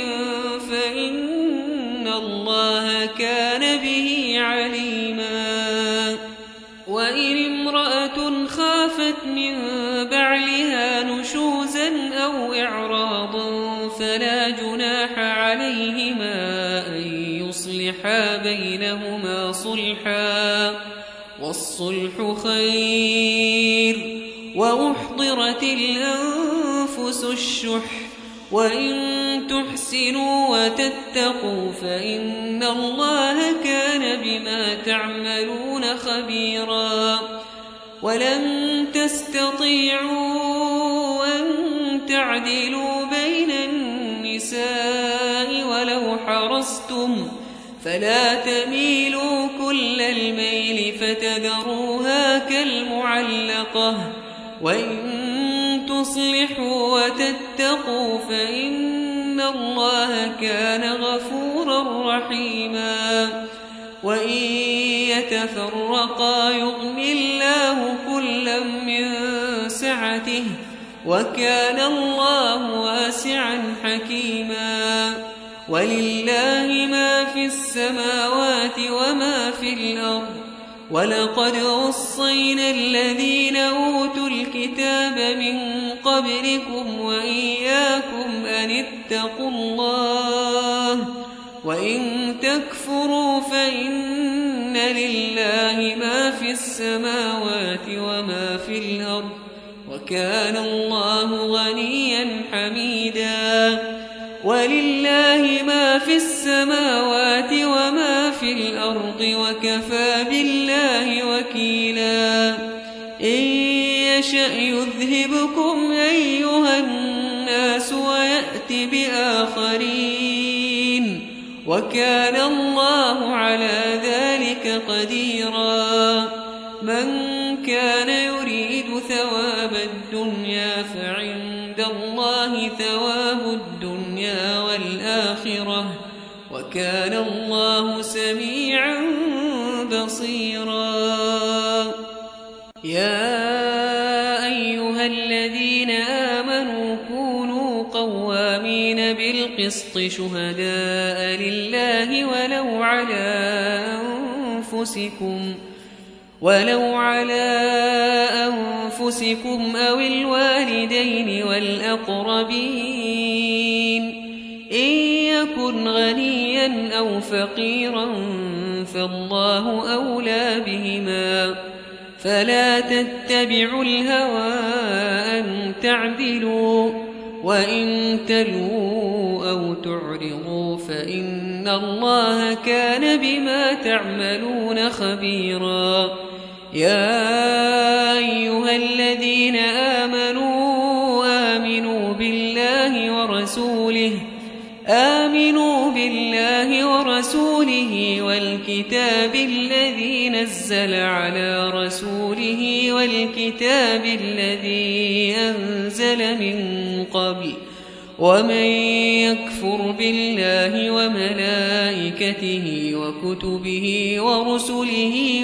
فإن الله كان به عليما وإن امرأة خافت من بعلها نشوزا أو إعراضا فلا جناح عليهما أن يصلحا بينهما صلحا والصلح خير وأحضرت الأنفس الشح وإن تحسنوا وتتقوا فإن الله كان بما تعملون خبيرا ولن تستطيعوا أن تعدلوا بين النساء ولو حرصتم فلا تميلوا كل الميل فتذروها كالمعلقة وإن تصلحوا وتتقوا فإن الله كان غفورا رحيما وإن يتفرقا يغن الله كلا من سعته وكان الله واسعا حكيما ولله ما في السماوات وما في الأرض ولقد وصينا الذين أوتوا الكتاب من قبلكم وإياكم أن اتقوا الله وإن تكفروا فإن لله ما في السماوات وما في الأرض وكان الله غنيا حميدا ولله ما في السماوات وما في الأرض وكفى بالله وكيلا إن يشأ يذهبكم أيها الناس ويأت بآخرين وكان الله على ذلك قديرا من كان يريد ثواب الدنيا فعند الله ثواب الدنيا والآخرة وكان الله سميعا بصيرا يا أيها الذين آمنوا كونوا قوامين بالقسط شهداء لله ولو على أنفسكم أو الوالدين والأقربين إن يكن غنيا أو فقيرا فالله أولى بهما فلا تتبعوا الهوى أن تعدلوا وإن تلووا أو تعرضوا فإن الله كان بما تعملون خبيرا يا أيها الذين آمنوا آمنوا بالله ورسوله والكتاب الذي نزل على رسوله والكتاب الذي أنزل من قبل ومن يكفر بالله وملائكته وكتبه ورسله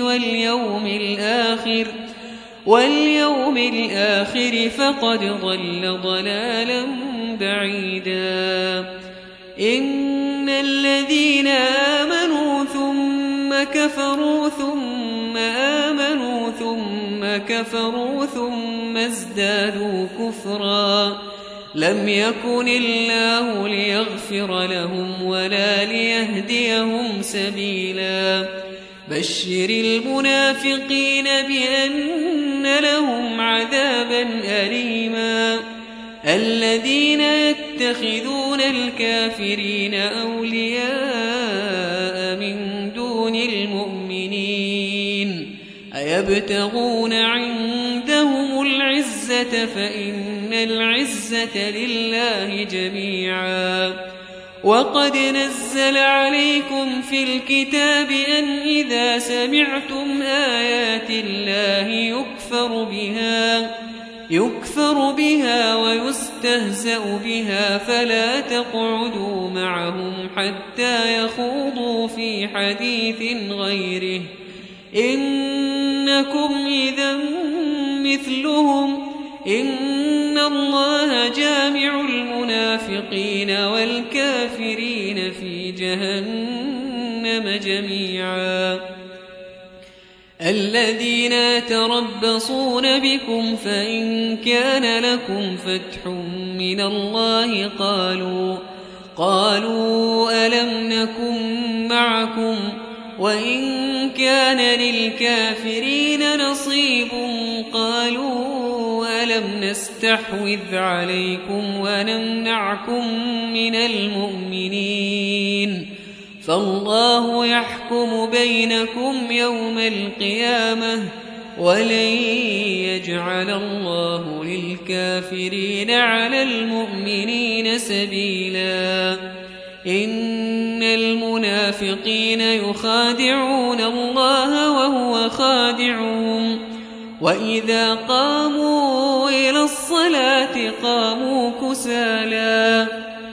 واليوم الآخر فقد ضل ضلالا بعيدا إن الذين آمنوا ثم كفروا ثم آمنوا ثم كفروا ثم ازدادوا كفرا لم يكن الله ليغفر لهم ولا ليهديهم سبيلا بشر المنافقين بأن لهم عذابا أليما الذين يتخذون الكافرين أولياء من دون المؤمنين أيبتغون عندهم العزة فإن العزة لله جميعا وقد نزل عليكم في الكتاب أن إذا سمعتم آيات الله يكفر بها ويستهزأ بها فلا تقعدوا معهم حتى يخوضوا في حديث غيره إنكم إذا مثلهم إن الله جامع المنافقين والكافرين في جهنم جميعا الذين يتربصون بكم فإن كان لكم فتح من الله قالوا ألم نكن معكم وإن كان للكافرين نصيب قالوا ألم نستحوذ عليكم ونمنعكم من المؤمنين فالله يحكم بينكم يوم القيامة ولن يجعل الله للكافرين على المؤمنين سبيلا إن المنافقين يخادعون الله وهو خادعهم وإذا قاموا إلى الصلاة قاموا كسالى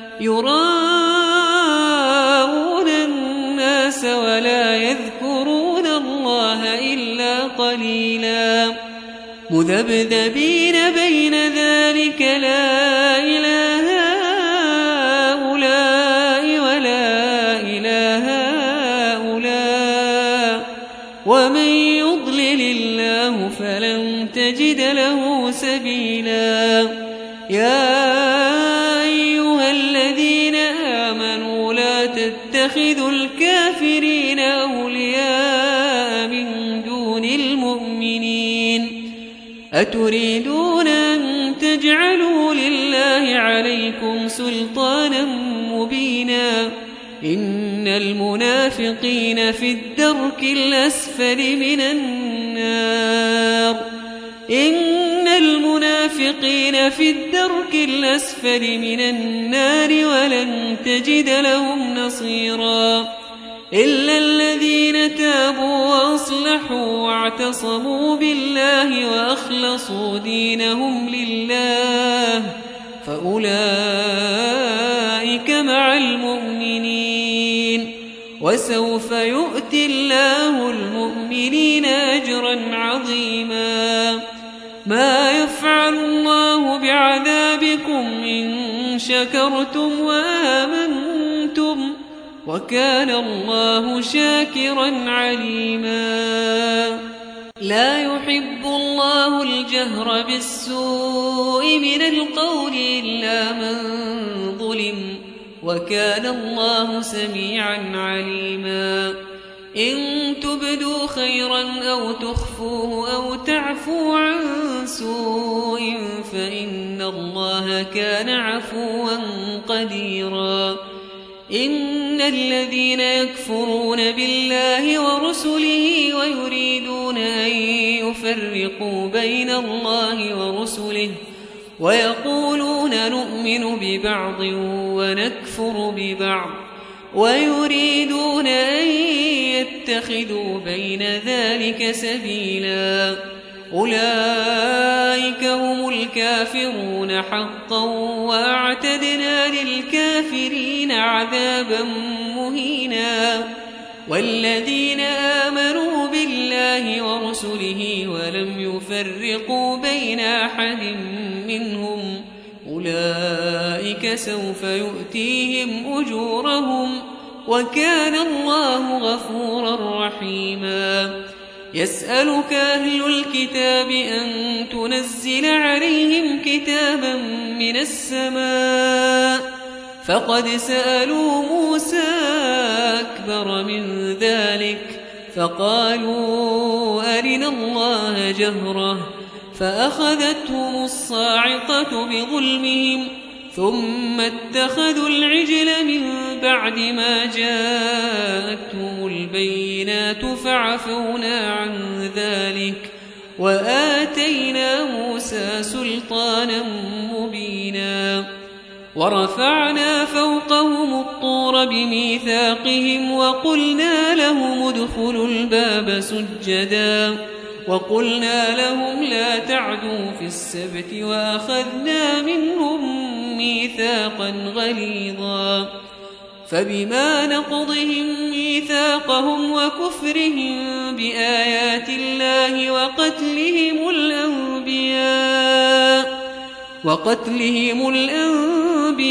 يراءون الناس ولا يذكرون الله إلا قليلا مذبذبين بين ذلك لا إله هؤلاء ولا إله هؤلاء ومن يضلل الله فلن تجد له سبيلا يا أيها الذين آمنوا لا تتخذوا الكافرين أولياء من دون المؤمنين أتريدون أن تجعلوا لله عليكم سلطانا مبينا إن المنافقين في الدرك الأسفل من النار إن المنافقين في الدرك الأسفل من النار ولن تجد لهم نصيرا إلا الذين تابوا وأصلحوا واعتصموا بالله وأخلصوا دينهم لله فأولئك مع المؤمنين وسوف يؤتي الله المؤمنين أجرا عظيما ما يفعل الله بعذابكم إن شكرتم وآمنتم وكان الله شاكرا عليما لا يحب الله الجهر بالسوء من القول إلا من ظلم وكان الله سميعا عليما إن تبدوا خيرا أو تخفوه أو تعفوا عن سوء فإن الله كان عفوا قديرا إن الذين يكفرون بالله ورسله ويريدون أن يفرقوا بين الله ورسله ويقولون نؤمن ببعض ونكفر ببعض ويريدون أن يتخذوا بين ذلك سبيلا أولئك هم الكافرون حقا وأعتدنا للكافرين عذابا مهينا والذين آمنوا بالله ورسله ولم يفرقوا بين أحد منهم أولئك سوف يؤتيهم أجورهم وكان الله غفورا رحيما يسألك أهل الكتاب أن تنزل عليهم كتابا من السماء فقد سألوا موسى أكبر من ذلك فقالوا أرنا الله جهرة فأخذتهم الصاعقة بظلمهم ثم اتخذوا العجل من بعد ما جاءتهم البينات فعفونا عن ذلك وآتينا موسى سلطانا مبينا ورفعنا فوقهم الطور بميثاقهم وقلنا لهم ادخلوا الباب سجدا وقلنا لهم لا تعدوا في السبت وأخذنا منهم ميثاقا غليظا فبما نقضهم ميثاقهم وكفرهم بآيات الله وقتلهم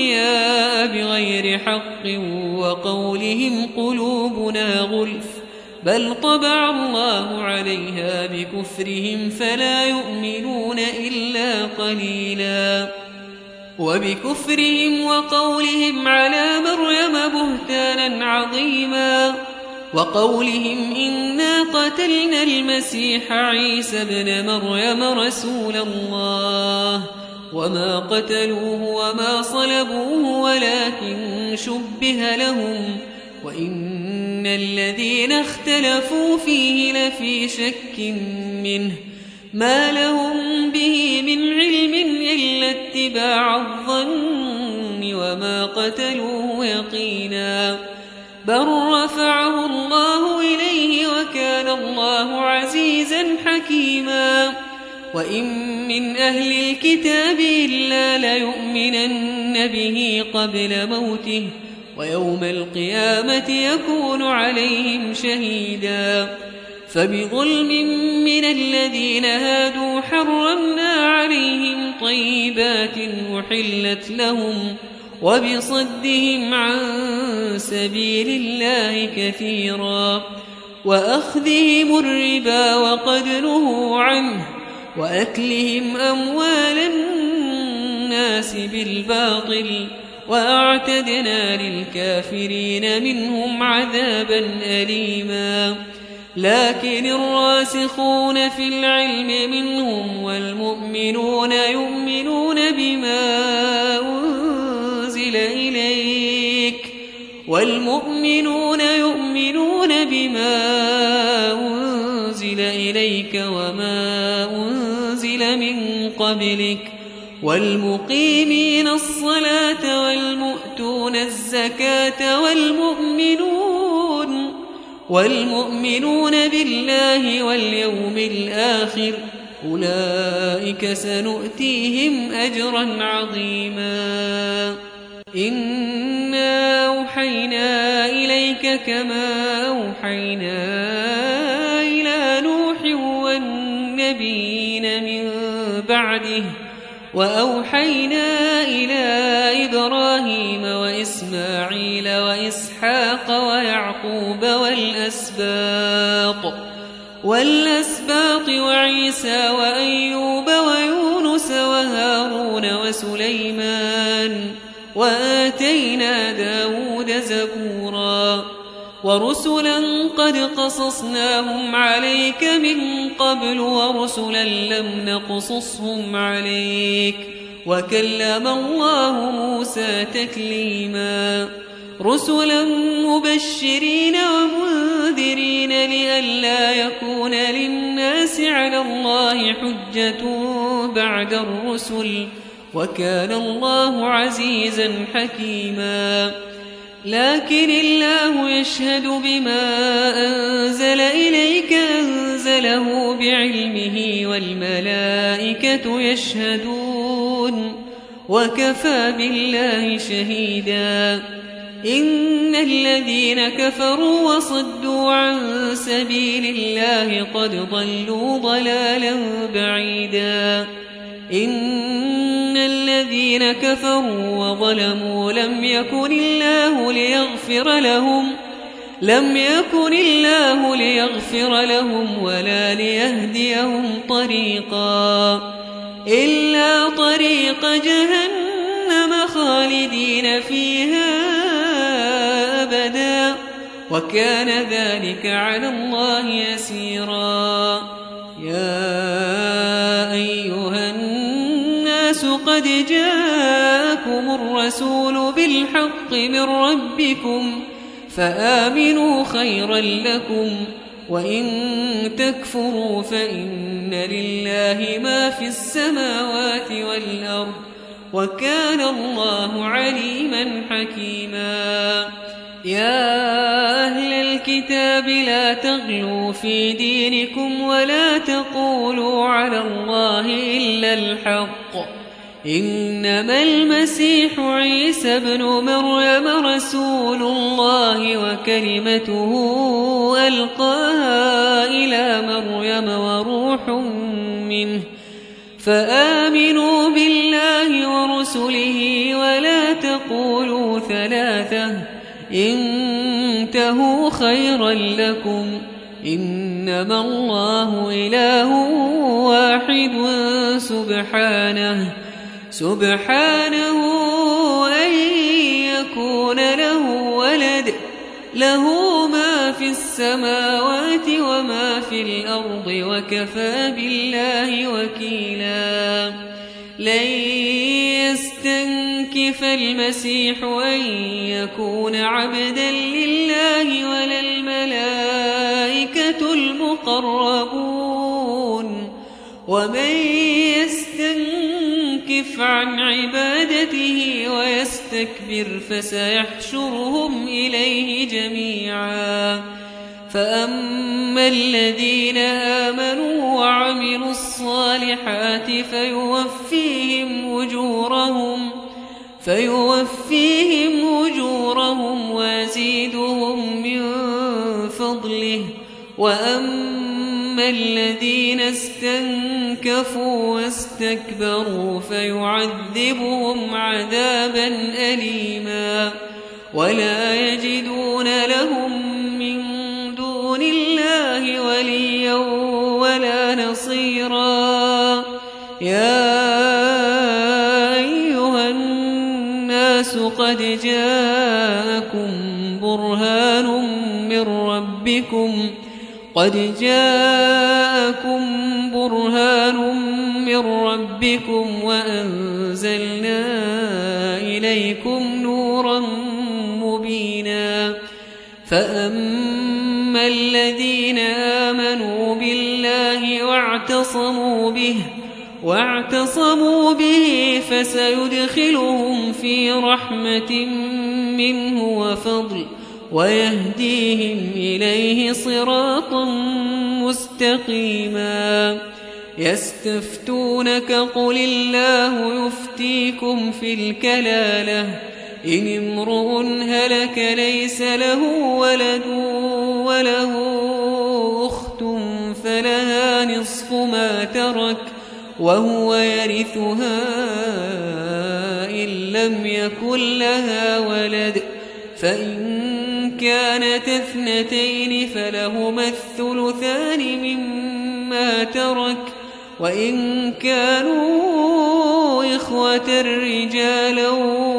الأنبياء بغير حق وقولهم قلوبنا غلف بل طبع الله عليها بكفرهم فلا يؤمنون إلا قليلا وبكفرهم وقولهم على مريم بهتانا عظيما وقولهم إنا قتلنا المسيح عيسى ابن مريم رسول الله وما قتلوه وما صلبوه ولكن شبه لهم وإن الذين اختلفوا فيه لفي شك منه ما لهم به من علم إلا اتباع الظن وما قتلوه يقينا بل رفعه الله إليه وكان الله عزيزا حكيما وإن من أهل الكتاب إلا ليؤمنن به قبل موته ويوم القيامة يكون عليهم شهيدا فبظلم من الذين هادوا حرمنا عليهم طيبات أحلت لهم وبصدهم عن سبيل الله كثيرا وأخذهم الربا وقد نهوا عنه وأكلهم أموال الناس بالباطل وأعتدنا للكافرين منهم عذابا أليما لكن الراسخون في العلم منهم والمؤمنون يؤمنون بما أنزل إليك وما أنزل من قبلك والمقيمين الصلاة والمؤتون الزكاة والمؤمنون بالله واليوم الآخر أولئك سنؤتيهم أجرا عظيما إنا أوحينا إليك كما أوحينا إلى نوح والنبيين من بعده وأوحينا إلى إبراهيم وإسماعيل وإسحاق ويعقوب والأسباط وعيسى وأيوب ويونس وهارون وسليمان وآتينا داود زبورا ورسلا قد قصصناهم عليك من قبل ورسلا لم نقصصهم عليك وكلم الله موسى تكليما رسلا مبشرين ومنذرين لئلا يكون للناس على الله حجة بعد الرسل وكان الله عزيزا حكيما لكن الله يشهد بما أنزل إليك أنزله بعلمه والملائكة يشهدون وكفى بالله شهيدا إن الذين كفروا وصدوا عن سبيل الله قد ضلوا ضلالا بعيدا إن الذين كفروا وظلموا لم يكن الله ليغفر لهم ولا ليهديهم طريقا إلا طريق جهنم خالدين فيها أبدا وكان ذلك على الله يسيرا يا أيها الناس قد جاءكم الرسول بالحق من ربكم فآمنوا خيرا لكم وإن تكفروا فإن لله ما في السماوات والأرض وكان الله عليما حكيما يا أهل الكتاب لا تغلوا في دينكم ولا تقولوا على الله إلا الحق إنما المسيح عيسى ابن مريم رسول الله وكلمته ألقاها إلى مريم وروح منه فآمنوا بالله ورسله ولا تقولوا ثلاثة انتهوا خيرا لكم إنما الله إله واحد سبحانه أن يكون له ولد له ما في السماوات وما في الأرض وكفى بالله وكيلا لن يستنكف المسيح أن يكون عبدا لله ولا الملائكة المقربون ومن يستنكف عن عبادته ويستكبر فسيحشرهم إليه جميعا فأما الذين آمنوا وعملوا الصالحات فيوفيهم أجورهم ويزيدهم من فضله وأما الذين استنكفوا واستكبروا فيعذبهم عذابا أليما ولا يجدون لهم من دون الله وليا ولا نصيرا يا أيها الناس قد جاءكم برهان من ربكم وأنزلنا إليكم نورا مبينا فأما الذين آمنوا بالله واعتصموا به فسيدخلهم في رحمة منه وفضل ويهديهم إليه صراطا مستقيما يستفتونك قل الله يفتيكم في الكلالة إن امرؤ هلك ليس له ولد وله أخت فلها نصف ما ترك وهو يرثها إن لم يكن لها ولد فإن كانت اثنتين فلهما الثلثان مما ترك وإن كانوا إخوة رجالا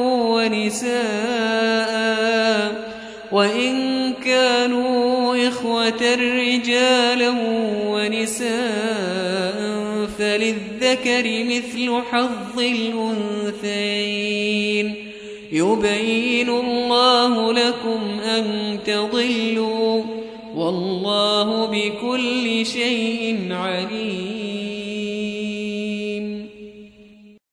ونساء فللذكر مثل حظ الأنثيين يبين الله لكم أن تضلوا والله بكل شيء عليم